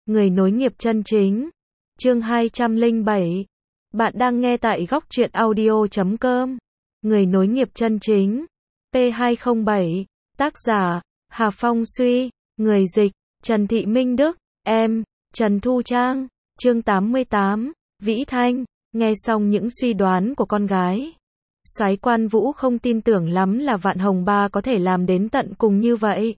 Người nối nghiệp chân chính. Chương 207. Bạn đang nghe tại góc truyện audio.com. Người nối nghiệp chân chính. P207. Tác giả: Hà Phong Suy. Người dịch: Trần Thị Minh Đức. Em: Trần Thu Trang. Chương 88. Vĩ Thanh. Nghe xong những suy đoán của con gái, Soái Quan Vũ không tin tưởng lắm là Vạn Hồng Ba có thể làm đến tận cùng như vậy.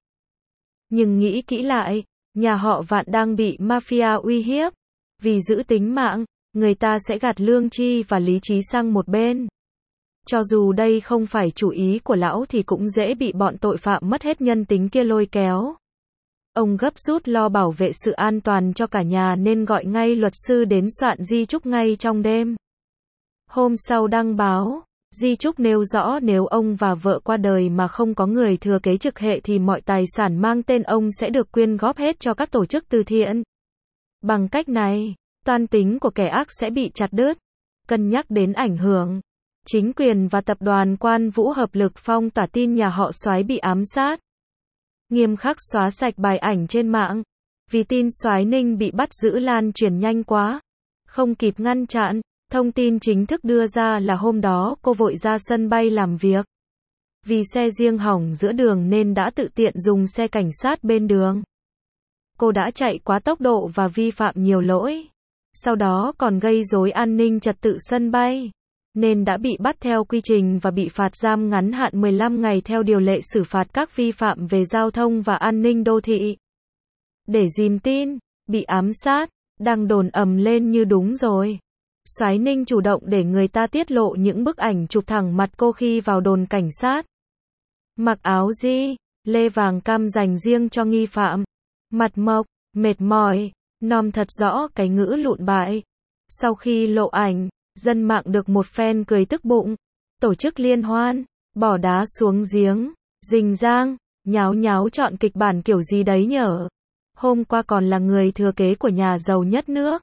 Nhưng nghĩ kỹ lại, nhà họ Vạn đang bị mafia uy hiếp. Vì giữ tính mạng, người ta sẽ gạt lương tri và lý trí sang một bên. Cho dù đây không phải chủ ý của lão thì cũng dễ bị bọn tội phạm mất hết nhân tính kia lôi kéo. Ông gấp rút lo bảo vệ sự an toàn cho cả nhà nên gọi ngay luật sư đến soạn di chúc ngay trong đêm. Hôm sau đăng báo, di chúc nêu rõ nếu ông và vợ qua đời mà không có người thừa kế trực hệ thì mọi tài sản mang tên ông sẽ được quyên góp hết cho các tổ chức từ thiện. Bằng cách này, toan tính của kẻ ác sẽ bị chặt đứt. Cân nhắc đến ảnh hưởng, chính quyền và tập đoàn Quan Vũ hợp lực phong tỏa tin nhà họ Soái bị ám sát. Nghiêm khắc xóa sạch bài ảnh trên mạng. Vì tin Soái Ninh bị bắt giữ lan truyền nhanh quá, không kịp ngăn chặn. Thông tin chính thức đưa ra là hôm đó cô vội ra sân bay làm việc. Vì xe riêng hỏng giữa đường nên đã tự tiện dùng xe cảnh sát bên đường. Cô đã chạy quá tốc độ và vi phạm nhiều lỗi. Sau đó còn gây rối an ninh trật tự sân bay, nên đã bị bắt theo quy trình và bị phạt giam ngắn hạn 15 ngày theo điều lệ xử phạt các vi phạm về giao thông và an ninh đô thị. Để dìm tin, bị ám sát, đang đồn ầm lên như đúng rồi. Soái Ninh chủ động để người ta tiết lộ những bức ảnh chụp thẳng mặt cô khi vào đồn cảnh sát. Mặc áo di, lê vàng cam dành riêng cho nghi phạm. Mặt mộc, mệt mỏi, nom thật rõ cái ngữ lụn bại. Sau khi lộ ảnh, dân mạng được một phen cười tức bụng. Tổ chức liên hoan, bỏ đá xuống giếng, rình rang, nháo nháo chọn kịch bản kiểu gì đấy nhở. Hôm qua còn là người thừa kế của nhà giàu nhất nước,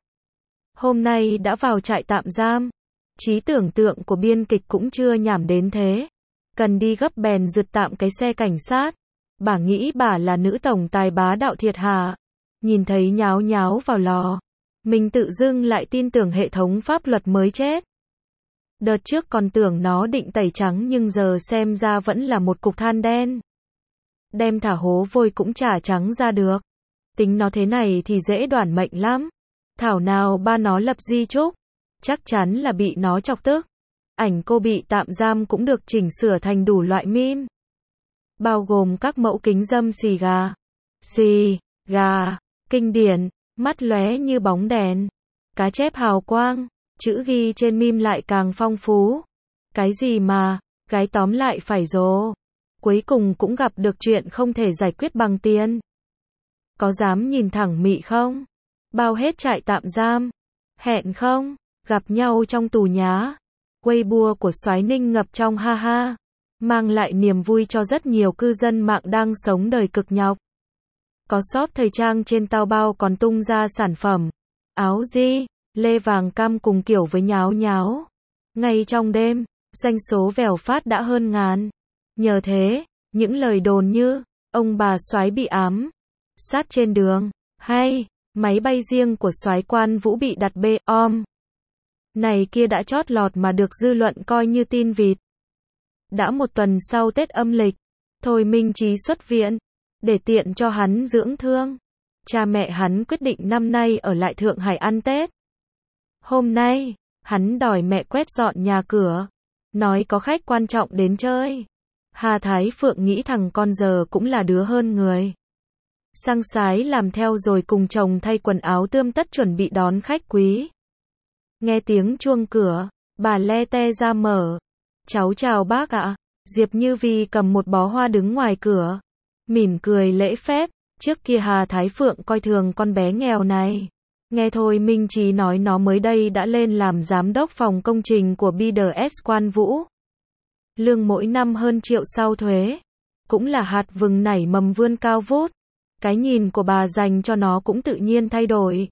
hôm nay đã vào trại tạm giam. Trí tưởng tượng của biên kịch cũng chưa nhảm đến thế. Cần đi gấp bèn giật tạm cái xe cảnh sát. Bà nghĩ bà là nữ tổng tài bá đạo thiệt hả? Nhìn thấy nháo nháo vào lò, mình tự dưng lại tin tưởng hệ thống pháp luật mới chết. Đợt trước còn tưởng nó định tẩy trắng nhưng giờ xem ra vẫn là một cục than đen. Đem thả hố vôi cũng chả trắng ra được. Tính nó thế này thì dễ đoản mệnh lắm. Thảo nào ba nó lập di chúc, chắc chắn là bị nó chọc tức. Ảnh cô bị tạm giam cũng được chỉnh sửa thành đủ loại meme, bao gồm các mẫu kính dâm xì gà, kinh điển, mắt lóe như bóng đèn, cá chép hào quang, chữ ghi trên meme lại càng phong phú. Cái gì mà, gái tóm lại phải rồ. Cuối cùng cũng gặp được chuyện không thể giải quyết bằng tiền. Có dám nhìn thẳng mị không? Bao hết trại tạm giam. Hẹn không? Gặp nhau trong tù nhá. Weibo của Soái Ninh ngập trong ha ha, mang lại niềm vui cho rất nhiều cư dân mạng đang sống đời cực nhọc. Có shop thời trang trên Taobao còn tung ra sản phẩm áo di, lê vàng cam cùng kiểu với nháo nháo. Ngay trong đêm, doanh số vèo phát đã hơn ngàn. Nhờ thế, những lời đồn như ông bà Soái bị ám sát trên đường, hay máy bay riêng của Soái Quan Vũ bị đặt bom này kia đã chót lọt mà được dư luận coi như tin vịt. Đã một tuần sau Tết âm lịch, Thôi Minh Chí xuất viện. Để tiện cho hắn dưỡng thương, cha mẹ hắn quyết định năm nay ở lại Thượng Hải ăn Tết. Hôm nay, hắn đòi mẹ quét dọn nhà cửa, nói có khách quan trọng đến chơi. Hà Thái Phượng nghĩ thằng con giờ cũng là đứa hơn người. Sang sái làm theo rồi cùng chồng thay quần áo tươm tất chuẩn bị đón khách quý. Nghe tiếng chuông cửa, bà le te ra mở. Cháu chào bác ạ. Diệp Như Vi cầm một bó hoa đứng ngoài cửa, mỉm cười lễ phép. Trước kia Hà Thái Phượng coi thường con bé nghèo này. Nghe thôi Minh Chí nói nó mới đây đã lên làm giám đốc phòng công trình của BDS Quan Vũ. Lương mỗi năm hơn triệu sau thuế. Cũng là hạt vừng nảy mầm vươn cao vút. Cái nhìn của bà dành cho nó cũng tự nhiên thay đổi.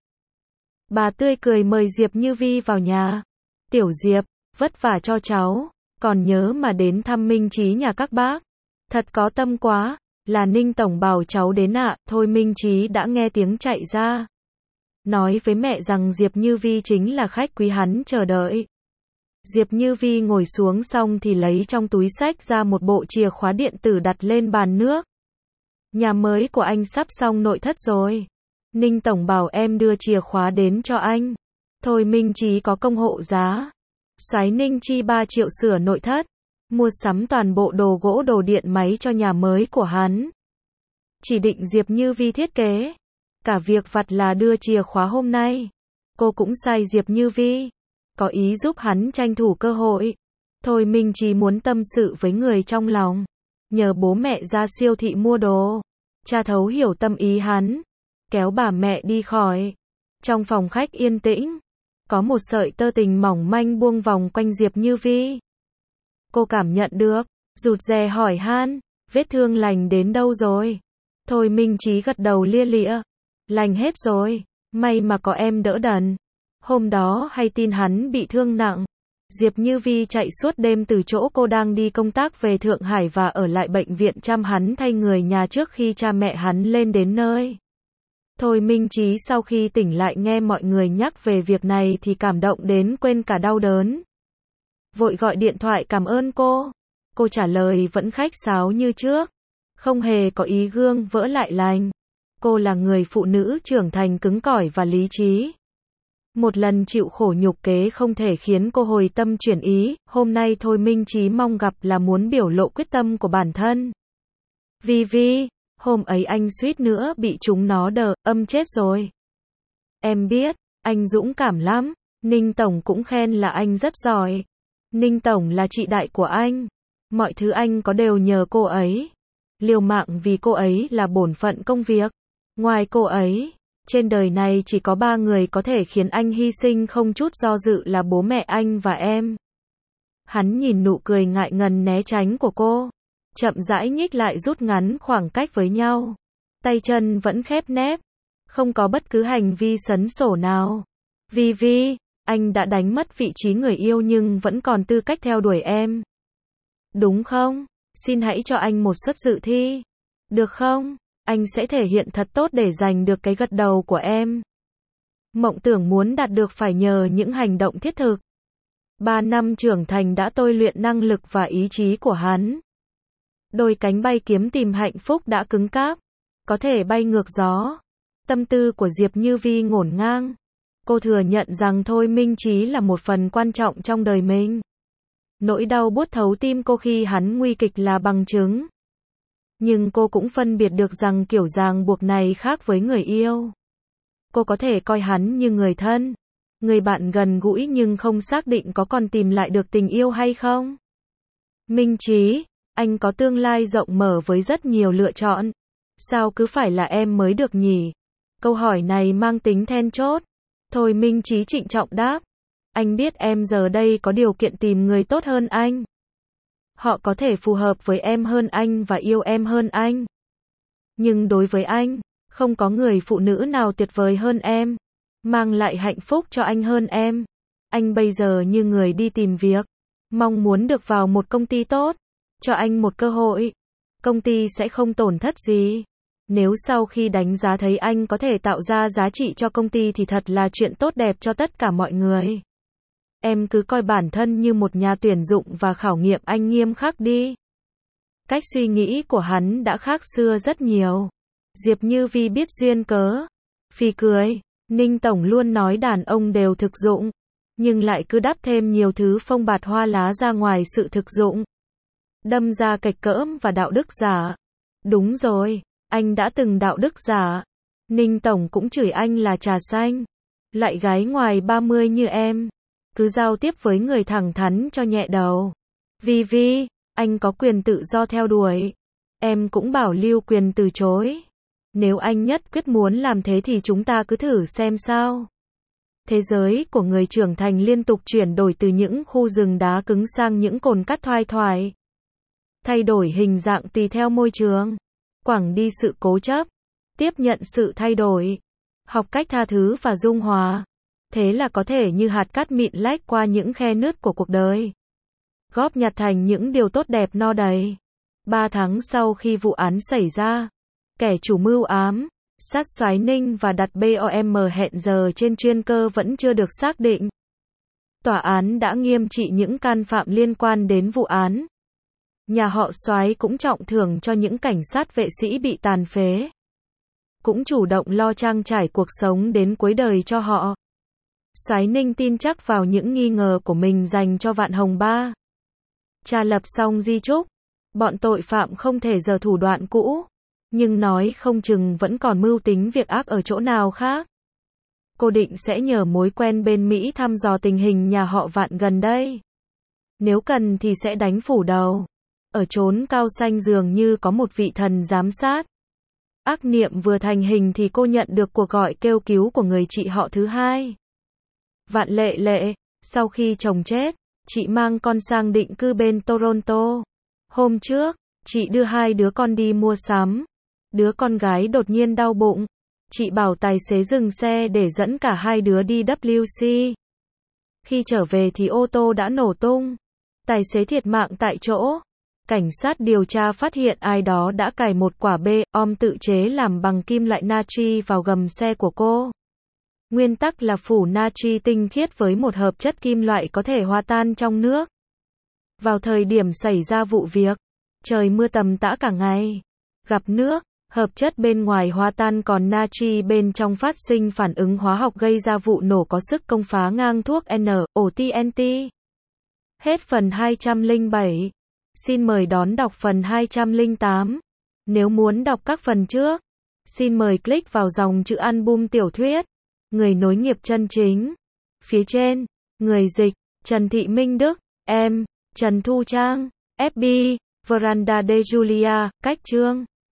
Bà tươi cười mời Diệp Như Vi vào nhà. Tiểu Diệp, vất vả cho cháu. Còn nhớ mà đến thăm Minh Chí nhà các bác. Thật có tâm quá. Là Ninh Tổng bảo cháu đến ạ. Thôi Minh Chí đã nghe tiếng chạy ra. nói với mẹ rằng Diệp Như Vi chính là khách quý hắn chờ đợi. Diệp Như Vi ngồi xuống xong thì lấy trong túi xách ra một bộ chìa khóa điện tử đặt lên bàn nước. Nhà mới của anh sắp xong nội thất rồi. Ninh Tổng bảo em đưa chìa khóa đến cho anh. Thôi Minh Chí có công hộ giá. Soái Ninh chi 3 triệu sửa nội thất. Mua sắm toàn bộ đồ gỗ đồ điện máy cho nhà mới của hắn. Chỉ định Diệp Như Vi thiết kế. Cả việc vặt là đưa chìa khóa hôm nay. Cô cũng sai Diệp Như Vi. Có ý giúp hắn tranh thủ cơ hội. Thôi Minh Chí muốn tâm sự với người trong lòng. Nhờ bố mẹ ra siêu thị mua đồ. Cha thấu hiểu tâm ý hắn. Kéo bà mẹ đi khỏi. Trong phòng khách yên tĩnh. Có một sợi tơ tình mỏng manh buông vòng quanh Diệp Như Vi. Cô cảm nhận được. Rụt rè hỏi han. Vết thương lành đến đâu rồi? Thôi Minh Chí gật đầu lia lịa. Lành hết rồi. May mà có em đỡ đần. Hôm đó hay tin hắn bị thương nặng. Diệp Như Vi chạy suốt đêm từ chỗ cô đang đi công tác về Thượng Hải và ở lại bệnh viện chăm hắn thay người nhà trước khi cha mẹ hắn lên đến nơi. Thôi Minh Chí sau khi tỉnh lại nghe mọi người nhắc về việc này thì cảm động đến quên cả đau đớn. Vội gọi điện thoại cảm ơn cô. Cô trả lời vẫn khách sáo như trước. Không hề có ý gương vỡ lại lành. Cô là người phụ nữ trưởng thành cứng cỏi và lý trí. Một lần chịu khổ nhục kế không thể khiến cô hồi tâm chuyển ý, hôm nay Thôi Minh Chí mong gặp là muốn biểu lộ quyết tâm của bản thân. Vi, hôm ấy anh suýt nữa bị chúng nó âm chết rồi. Em biết, anh dũng cảm lắm, Ninh Tổng cũng khen là anh rất giỏi. Ninh Tổng là chị đại của anh, mọi thứ anh có đều nhờ cô ấy. Liều mạng vì cô ấy là bổn phận công việc, ngoài cô ấy. Trên đời này chỉ có 3 người có thể khiến anh hy sinh không chút do dự là bố mẹ anh và em. Hắn nhìn nụ cười ngại ngần né tránh của cô. Chậm rãi nhích lại rút ngắn khoảng cách với nhau. Tay chân vẫn khép nép. Không có bất cứ hành vi sấn sổ nào. Vi, anh đã đánh mất vị trí người yêu nhưng vẫn còn tư cách theo đuổi em. Đúng không? Xin hãy cho anh một suất dự thi. Được không? Anh sẽ thể hiện thật tốt để giành được cái gật đầu của em. Mộng tưởng muốn đạt được phải nhờ những hành động thiết thực. 3 năm trưởng thành đã tôi luyện năng lực và ý chí của hắn. Đôi cánh bay kiếm tìm hạnh phúc đã cứng cáp. Có thể bay ngược gió. Tâm tư của Diệp Như Vi ngổn ngang. Cô thừa nhận rằng Thôi Minh Chí là một phần quan trọng trong đời mình. Nỗi đau buốt thấu tim cô khi hắn nguy kịch là bằng chứng. Nhưng cô cũng phân biệt được rằng kiểu ràng buộc này khác với người yêu. Cô có thể coi hắn như người thân, người bạn gần gũi nhưng không xác định có còn tìm lại được tình yêu hay không. Minh Chí, anh có tương lai rộng mở với rất nhiều lựa chọn. Sao cứ phải là em mới được nhỉ? Câu hỏi này mang tính then chốt. Thôi Minh Chí trịnh trọng đáp. Anh biết em giờ đây có điều kiện tìm người tốt hơn anh. Họ có thể phù hợp với em hơn anh và yêu em hơn anh. Nhưng đối với anh, không có người phụ nữ nào tuyệt vời hơn em, mang lại hạnh phúc cho anh hơn em. Anh bây giờ như người đi tìm việc, mong muốn được vào một công ty tốt, cho anh một cơ hội. Công ty sẽ không tổn thất gì. Nếu sau khi đánh giá thấy anh có thể tạo ra giá trị cho công ty thì thật là chuyện tốt đẹp cho tất cả mọi người. Em cứ coi bản thân như một nhà tuyển dụng và khảo nghiệm anh nghiêm khắc đi. Cách suy nghĩ của hắn đã khác xưa rất nhiều. Diệp Như Vi biết duyên cớ. Phì cười. Ninh Tổng luôn nói đàn ông đều thực dụng. Nhưng lại cứ đắp thêm nhiều thứ phông bạt hoa lá ra ngoài sự thực dụng. Đâm ra kệch cỡm và đạo đức giả. Đúng rồi, anh đã từng đạo đức giả. Ninh Tổng cũng chửi anh là trà xanh. Lại gái ngoài 30 như em. Cứ giao tiếp với người thẳng thắn cho nhẹ đầu. Vi, anh có quyền tự do theo đuổi. Em cũng bảo lưu quyền từ chối. Nếu anh nhất quyết muốn làm thế thì chúng ta cứ thử xem sao. Thế giới của người trưởng thành liên tục chuyển đổi từ những khu rừng đá cứng sang những cồn cát thoai thoải. Thay đổi hình dạng tùy theo môi trường. Quẳng đi sự cố chấp. Tiếp nhận sự thay đổi. Học cách tha thứ và dung hòa. Thế là có thể như hạt cát mịn lách qua những khe nứt của cuộc đời. Góp nhặt thành những điều tốt đẹp no đầy. 3 tháng sau khi vụ án xảy ra, kẻ chủ mưu ám, sát Soái Ninh và đặt BOM hẹn giờ trên chuyên cơ vẫn chưa được xác định. Tòa án đã nghiêm trị những can phạm liên quan đến vụ án. Nhà họ Soái cũng trọng thưởng cho những cảnh sát vệ sĩ bị tàn phế. Cũng chủ động lo trang trải cuộc sống đến cuối đời cho họ. Soái Ninh tin chắc vào những nghi ngờ của mình dành cho Vạn Hồng Ba. Cha lập xong di chúc, bọn tội phạm không thể giở thủ đoạn cũ, nhưng nói không chừng vẫn còn mưu tính việc ác ở chỗ nào khác. Cô định sẽ nhờ mối quen bên Mỹ thăm dò tình hình nhà họ Vạn gần đây. Nếu cần thì sẽ đánh phủ đầu. Ở chốn cao xanh dường như có một vị thần giám sát. Ác niệm vừa thành hình thì cô nhận được cuộc gọi kêu cứu của người chị họ thứ hai. Vạn Lệ Lệ, sau khi chồng chết, chị mang con sang định cư bên Toronto. Hôm trước, chị đưa hai đứa con đi mua sắm. Đứa con gái đột nhiên đau bụng. Chị bảo tài xế dừng xe để dẫn cả hai đứa đi WC. Khi trở về thì ô tô đã nổ tung. Tài xế thiệt mạng tại chỗ. Cảnh sát điều tra phát hiện ai đó đã cài một quả bom tự chế làm bằng kim loại natri vào gầm xe của cô. Nguyên tắc là phủ natri tinh khiết với một hợp chất kim loại có thể hòa tan trong nước. Vào thời điểm xảy ra vụ việc, trời mưa tầm tã cả ngày. Gặp nước, hợp chất bên ngoài hòa tan còn natri bên trong phát sinh phản ứng hóa học gây ra vụ nổ có sức công phá ngang thuốc NOTNT. Hết phần 207. Xin mời đón đọc phần 208. Nếu muốn đọc các phần trước, xin mời click vào dòng chữ album tiểu thuyết. Người nối nghiệp chân chính. Phía trên, người dịch, Trần Thị Minh Đức, em, Trần Thu Trang, FB, Veranda de Julia, cách chương.